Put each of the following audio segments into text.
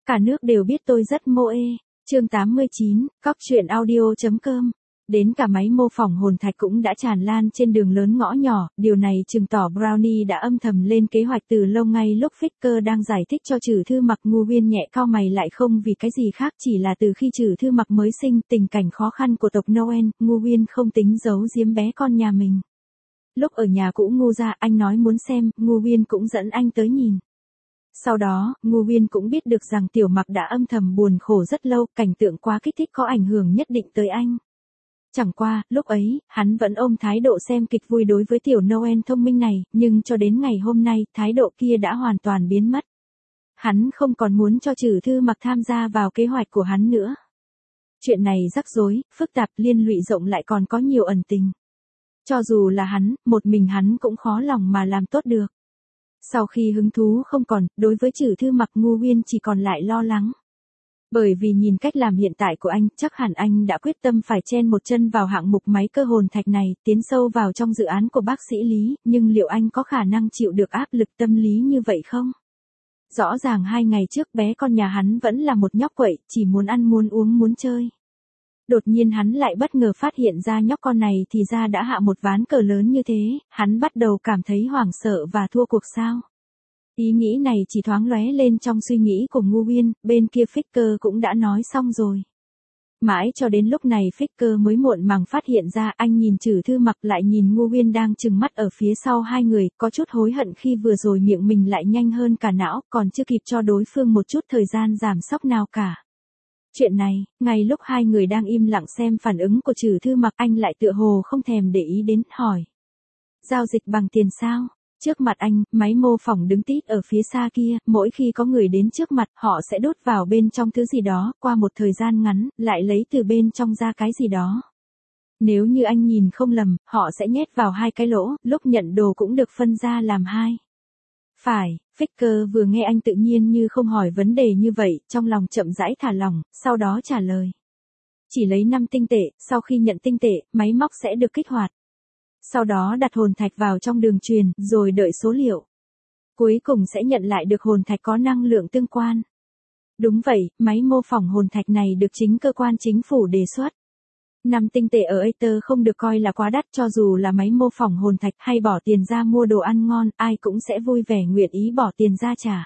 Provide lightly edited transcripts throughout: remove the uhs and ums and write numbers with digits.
Cả nước đều biết tôi rất mô ê. Chương 89, Cóc truyện audio.com. Đến cả máy mô phỏng hồn thạch cũng đã tràn lan trên đường lớn ngõ nhỏ, điều này chứng tỏ Brownie đã âm thầm lên kế hoạch từ lâu. Ngay lúc Ficker đang giải thích cho Trử Thư Mặc, Ngô Uyên nhẹ cau mày lại, không vì cái gì khác, chỉ là từ khi Trử Thư Mặc mới sinh, tình cảnh khó khăn của tộc Noel, Ngô Uyên không tính giấu giếm bé con nhà mình. Lúc ở nhà cũ Ngô gia, anh nói muốn xem, Ngô Uyên cũng dẫn anh tới nhìn. Sau đó, Ngô Uyên cũng biết được rằng Tiểu Mặc đã âm thầm buồn khổ rất lâu, cảnh tượng quá kích thích có ảnh hưởng nhất định tới anh. Chẳng qua, lúc ấy, hắn vẫn ôm thái độ xem kịch vui đối với tiểu Noel thông minh này, nhưng cho đến ngày hôm nay, thái độ kia đã hoàn toàn biến mất. Hắn không còn muốn cho Trử Thư Mặc tham gia vào kế hoạch của hắn nữa. Chuyện này rắc rối, phức tạp, liên lụy rộng, lại còn có nhiều ẩn tình. Cho dù là hắn, một mình hắn cũng khó lòng mà làm tốt được. Sau khi hứng thú không còn, đối với Trử Thư Mặc, Ngô Uyên chỉ còn lại lo lắng. Bởi vì nhìn cách làm hiện tại của anh, chắc hẳn anh đã quyết tâm phải chen một chân vào hạng mục máy cơ hồn thạch này, tiến sâu vào trong dự án của bác sĩ Lý, nhưng liệu anh có khả năng chịu được áp lực tâm lý như vậy không? Rõ ràng 2 ngày trước bé con nhà hắn vẫn là một nhóc quậy, chỉ muốn ăn muốn uống muốn chơi. Đột nhiên hắn lại bất ngờ phát hiện ra nhóc con này thì ra đã hạ một ván cờ lớn như thế, hắn bắt đầu cảm thấy hoảng sợ và thua cuộc sao. Ý nghĩ này chỉ thoáng lóe lên trong suy nghĩ của Ngô Uyên, bên kia Ficker cũng đã nói xong rồi. Mãi cho đến lúc này Ficker mới muộn màng phát hiện ra, anh nhìn Trử Thư Mặc lại nhìn Ngô Uyên đang trừng mắt ở phía sau hai người, có chút hối hận khi vừa rồi miệng mình lại nhanh hơn cả não, còn chưa kịp cho đối phương một chút thời gian giảm sốc nào cả. Chuyện này, ngay lúc hai người đang im lặng xem phản ứng của Trử Thư Mặc, anh lại tựa hồ không thèm để ý đến, hỏi. Giao dịch bằng tiền sao? Trước mặt anh, máy mô phỏng đứng tít ở phía xa kia, mỗi khi có người đến trước mặt, họ sẽ đút vào bên trong thứ gì đó, qua một thời gian ngắn, lại lấy từ bên trong ra cái gì đó. Nếu như anh nhìn không lầm, họ sẽ nhét vào 2 cái lỗ, lúc nhận đồ cũng được phân ra làm 2. Phải, Ficker vừa nghe anh tự nhiên như không hỏi vấn đề như vậy, trong lòng chậm rãi thả lỏng, sau đó trả lời. Chỉ lấy 5 tinh tệ, sau khi nhận tinh tệ, máy móc sẽ được kích hoạt. Sau đó đặt hồn thạch vào trong đường truyền, rồi đợi số liệu. Cuối cùng sẽ nhận lại được hồn thạch có năng lượng tương quan. Đúng vậy, máy mô phỏng hồn thạch này được chính cơ quan chính phủ đề xuất. 5 tinh tệ ở Aether không được coi là quá đắt, cho dù là máy mô phỏng hồn thạch hay bỏ tiền ra mua đồ ăn ngon, ai cũng sẽ vui vẻ nguyện ý bỏ tiền ra trả.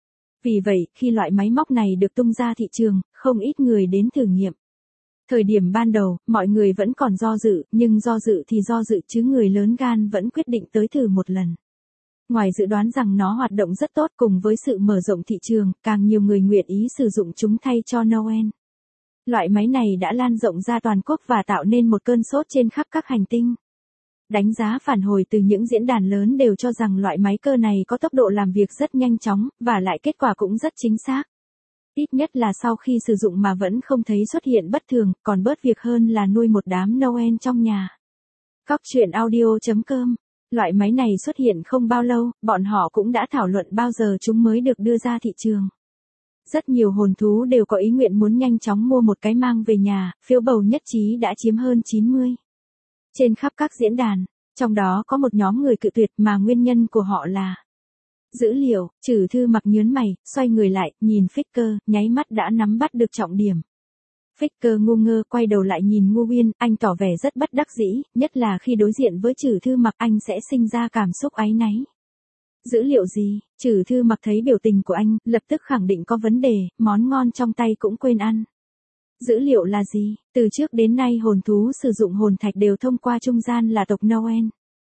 Vì vậy, khi loại máy móc này được tung ra thị trường, không ít người đến thử nghiệm. Thời điểm ban đầu, mọi người vẫn còn do dự, nhưng do dự thì do dự chứ người lớn gan vẫn quyết định tới thử một lần. Ngoài dự đoán rằng nó hoạt động rất tốt, cùng với sự mở rộng thị trường, càng nhiều người nguyện ý sử dụng chúng thay cho Noel. Loại máy này đã lan rộng ra toàn quốc và tạo nên một cơn sốt trên khắp các hành tinh. Đánh giá phản hồi từ những diễn đàn lớn đều cho rằng loại máy cơ này có tốc độ làm việc rất nhanh chóng, và lại kết quả cũng rất chính xác. Ít nhất là sau khi sử dụng mà vẫn không thấy xuất hiện bất thường, còn bớt việc hơn là nuôi một đám Noel trong nhà. Cóc truyện audio.com. Loại máy này xuất hiện không bao lâu, bọn họ cũng đã thảo luận bao giờ chúng mới được đưa ra thị trường. Rất nhiều hồn thú đều có ý nguyện muốn nhanh chóng mua một cái mang về nhà, phiếu bầu nhất trí đã chiếm hơn 90. Trên khắp các diễn đàn, trong đó có một nhóm người cự tuyệt mà nguyên nhân của họ là dữ liệu. Trử Thư Mặc nhớn mày, xoay người lại, nhìn Ficker, nháy mắt đã nắm bắt được trọng điểm. Ficker ngu ngơ quay đầu lại nhìn Ngô Uyên, anh tỏ vẻ rất bất đắc dĩ, nhất là khi đối diện với Trử Thư Mặc anh sẽ sinh ra cảm xúc áy náy. Dữ liệu gì? Trử Thư Mặc thấy biểu tình của anh, lập tức khẳng định có vấn đề, món ngon trong tay cũng quên ăn. Dữ liệu là gì? Từ trước đến nay hồn thú sử dụng hồn thạch đều thông qua trung gian là tộc Noel.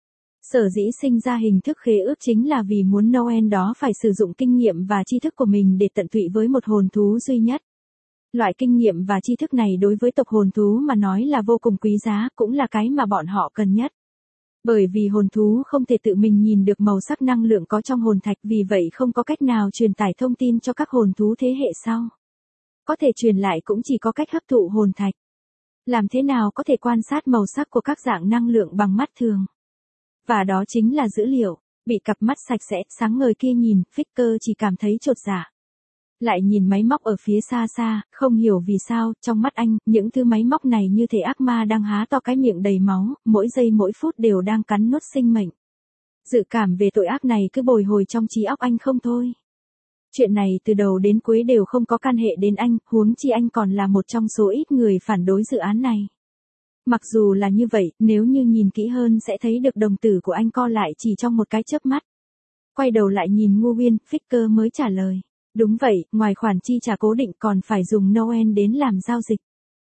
Sở dĩ sinh ra hình thức khế ước chính là vì muốn Noel đó phải sử dụng kinh nghiệm và tri thức của mình để tận tụy với một hồn thú duy nhất. Loại kinh nghiệm và tri thức này đối với tộc hồn thú mà nói là vô cùng quý giá, cũng là cái mà bọn họ cần nhất. Bởi vì hồn thú không thể tự mình nhìn được màu sắc năng lượng có trong hồn thạch, vì vậy không có cách nào truyền tải thông tin cho các hồn thú thế hệ sau. Có thể truyền lại cũng chỉ có cách hấp thụ hồn thạch. Làm thế nào có thể quan sát màu sắc của các dạng năng lượng bằng mắt thường? Và đó chính là dữ liệu. Bị cặp mắt sạch sẽ, sáng ngời kia nhìn, Ficker chỉ cảm thấy chột dạ. Lại nhìn máy móc ở phía xa xa, không hiểu vì sao, trong mắt anh, những thứ máy móc này như thể ác ma đang há to cái miệng đầy máu, mỗi giây mỗi phút đều đang cắn nuốt sinh mệnh. Dự cảm về tội ác này cứ bồi hồi trong trí óc anh không thôi. Chuyện này từ đầu đến cuối đều không có can hệ đến anh, huống chi anh còn là một trong số ít người phản đối dự án này. Mặc dù là như vậy, nếu như nhìn kỹ hơn sẽ thấy được đồng tử của anh co lại chỉ trong một cái chớp mắt. Quay đầu lại nhìn Ngô Uyên, Ficker mới trả lời. Đúng vậy, ngoài khoản chi trả cố định còn phải dùng Noel đến làm giao dịch.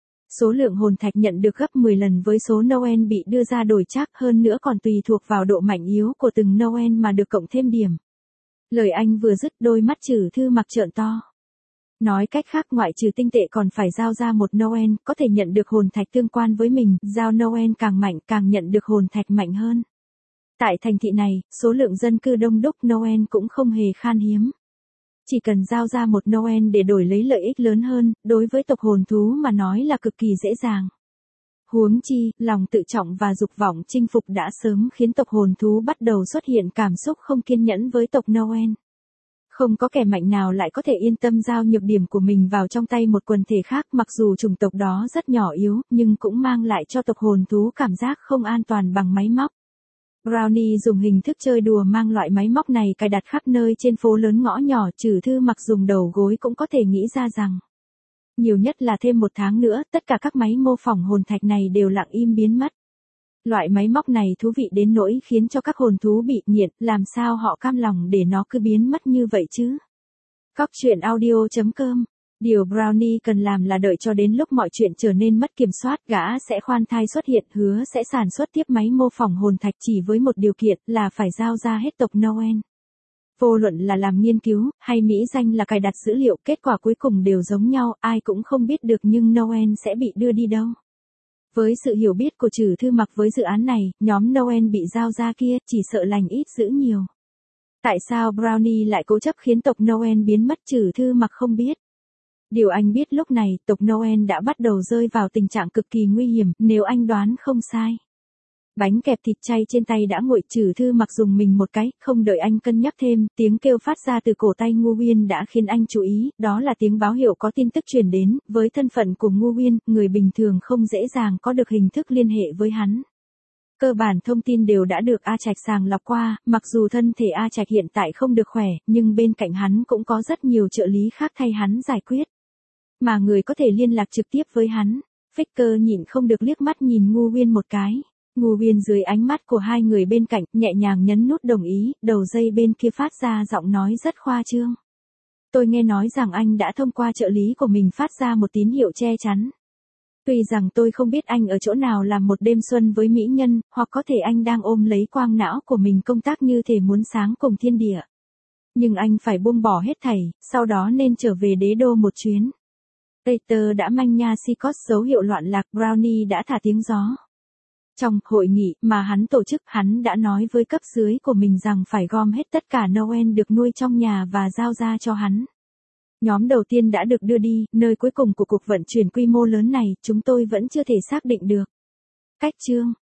Số lượng hồn thạch nhận được gấp 10 lần với số Noel bị đưa ra đổi trác, hơn nữa còn tùy thuộc vào độ mạnh yếu của từng Noel mà được cộng thêm điểm. Lời anh vừa dứt, đôi mắt Trử Thư Mặc trợn to. Nói cách khác, ngoại trừ tinh tệ còn phải giao ra một Noel, có thể nhận được hồn thạch tương quan với mình, giao Noel càng mạnh càng nhận được hồn thạch mạnh hơn. Tại thành thị này, số lượng dân cư đông đúc, Noel cũng không hề khan hiếm. Chỉ cần giao ra một Noel để đổi lấy lợi ích lớn hơn, đối với tộc hồn thú mà nói là cực kỳ dễ dàng. Huống chi, lòng tự trọng và dục vọng chinh phục đã sớm khiến tộc hồn thú bắt đầu xuất hiện cảm xúc không kiên nhẫn với tộc Noel. Không có kẻ mạnh nào lại có thể yên tâm giao nhược điểm của mình vào trong tay một quần thể khác, mặc dù chủng tộc đó rất nhỏ yếu, nhưng cũng mang lại cho tộc hồn thú cảm giác không an toàn bằng máy móc. Brownie dùng hình thức chơi đùa mang loại máy móc này cài đặt khắp nơi trên phố lớn ngõ nhỏ, Trử Thư Mặc dùng đầu gối cũng có thể nghĩ ra rằng. Nhiều nhất là thêm 1 tháng nữa, tất cả các máy mô phỏng hồn thạch này đều lặng im biến mất. Loại máy móc này thú vị đến nỗi khiến cho các hồn thú bị nghiện, làm sao họ cam lòng để nó cứ biến mất như vậy chứ? Cóc truyện audio.com. Điều Brownie cần làm là đợi cho đến lúc mọi chuyện trở nên mất kiểm soát, gã sẽ khoan thai xuất hiện, hứa sẽ sản xuất tiếp máy mô phỏng hồn thạch chỉ với một điều kiện là phải giao ra hết tộc Noel. Vô luận là làm nghiên cứu, hay mỹ danh là cài đặt dữ liệu, kết quả cuối cùng đều giống nhau, ai cũng không biết được nhưng Noel sẽ bị đưa đi đâu. Với sự hiểu biết của Trử Thư Mặc với dự án này, nhóm Noel bị giao ra kia, chỉ sợ lành ít dữ nhiều. Tại sao Brownie lại cố chấp khiến tộc Noel biến mất, Trử Thư Mặc không biết. Điều anh biết lúc này, tộc Noel đã bắt đầu rơi vào tình trạng cực kỳ nguy hiểm, nếu anh đoán không sai. Bánh kẹp thịt chay trên tay đã nguội, Trử Thư Mặc dùng mình một cái, không đợi anh cân nhắc thêm, tiếng kêu phát ra từ cổ tay Ngô Uyên đã khiến anh chú ý, đó là tiếng báo hiệu có tin tức truyền đến, với thân phận của Ngô Uyên, người bình thường không dễ dàng có được hình thức liên hệ với hắn. Cơ bản thông tin đều đã được A Trạch sàng lọc qua, mặc dù thân thể A Trạch hiện tại không được khỏe, nhưng bên cạnh hắn cũng có rất nhiều trợ lý khác thay hắn giải quyết. Mà người có thể liên lạc trực tiếp với hắn. Ficker nhịn không được liếc mắt nhìn Ngô Uyên một cái. Ngô Uyên dưới ánh mắt của hai người bên cạnh, nhẹ nhàng nhấn nút đồng ý, đầu dây bên kia phát ra giọng nói rất khoa trương. Tôi nghe nói rằng anh đã thông qua trợ lý của mình phát ra một tín hiệu che chắn. Tuy rằng tôi không biết anh ở chỗ nào làm một đêm xuân với mỹ nhân, hoặc có thể anh đang ôm lấy quang não của mình công tác như thể muốn sáng cùng thiên địa. Nhưng anh phải buông bỏ hết thảy, sau đó nên trở về đế đô một chuyến. Peter đã manh nha si cốt dấu hiệu loạn lạc, Brownie đã thả tiếng gió. Trong hội nghị mà hắn tổ chức, hắn đã nói với cấp dưới của mình rằng phải gom hết tất cả Noel được nuôi trong nhà và giao ra cho hắn. Nhóm đầu tiên đã được đưa đi, nơi cuối cùng của cuộc vận chuyển quy mô lớn này, chúng tôi vẫn chưa thể xác định được cách chương.